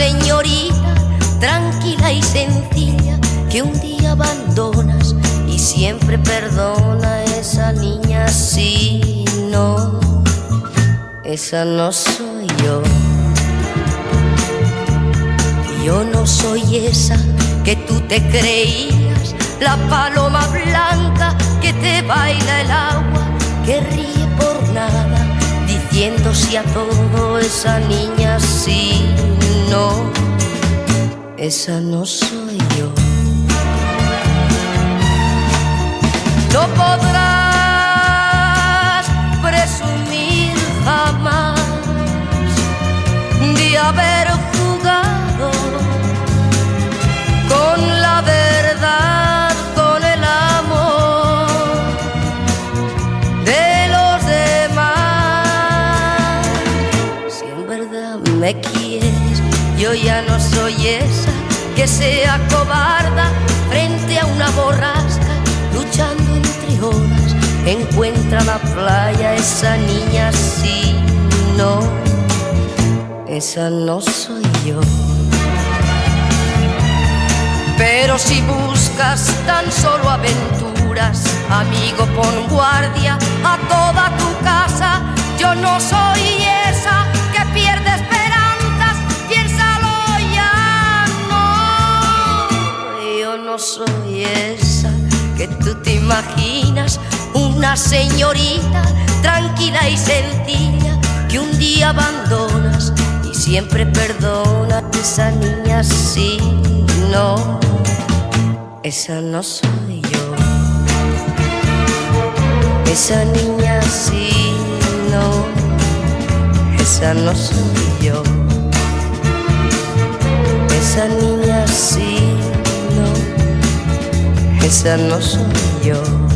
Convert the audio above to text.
señorita tranquila y sencilla que un día abandonas y siempre perdona a esa niña. Sí, no, esa no soy yo. Yo no soy esa que tú te creías, la paloma blanca que te baila el agua, que ríe por nada, diciendo sí a todo. Esa niña, sí, no, esa no soy yo. No podrás presumir jamás de haber jugado con la verdad, con el amor de los demás. Si en verdad me quieres, yo ya no soy esa que sea cobarda frente a una borrasca, luchando entre olas, encuentra la playa. Esa niña, sí, no, esa no soy yo. Pero si buscas tan solo aventuras, amigo, pon guardia a toda tu casa. Yo no soy esa que pierde esperanzas, piénsalo ya, no. Yo no soy esa que tú te imaginas, una señorita tranquila y sencilla que un día abandonas y siempre perdona. Esa niña, sí, no, esa no soy yo. Esa niña, sí, no, esa no soy yo. Esa niña, sí, no, esa no soy yo.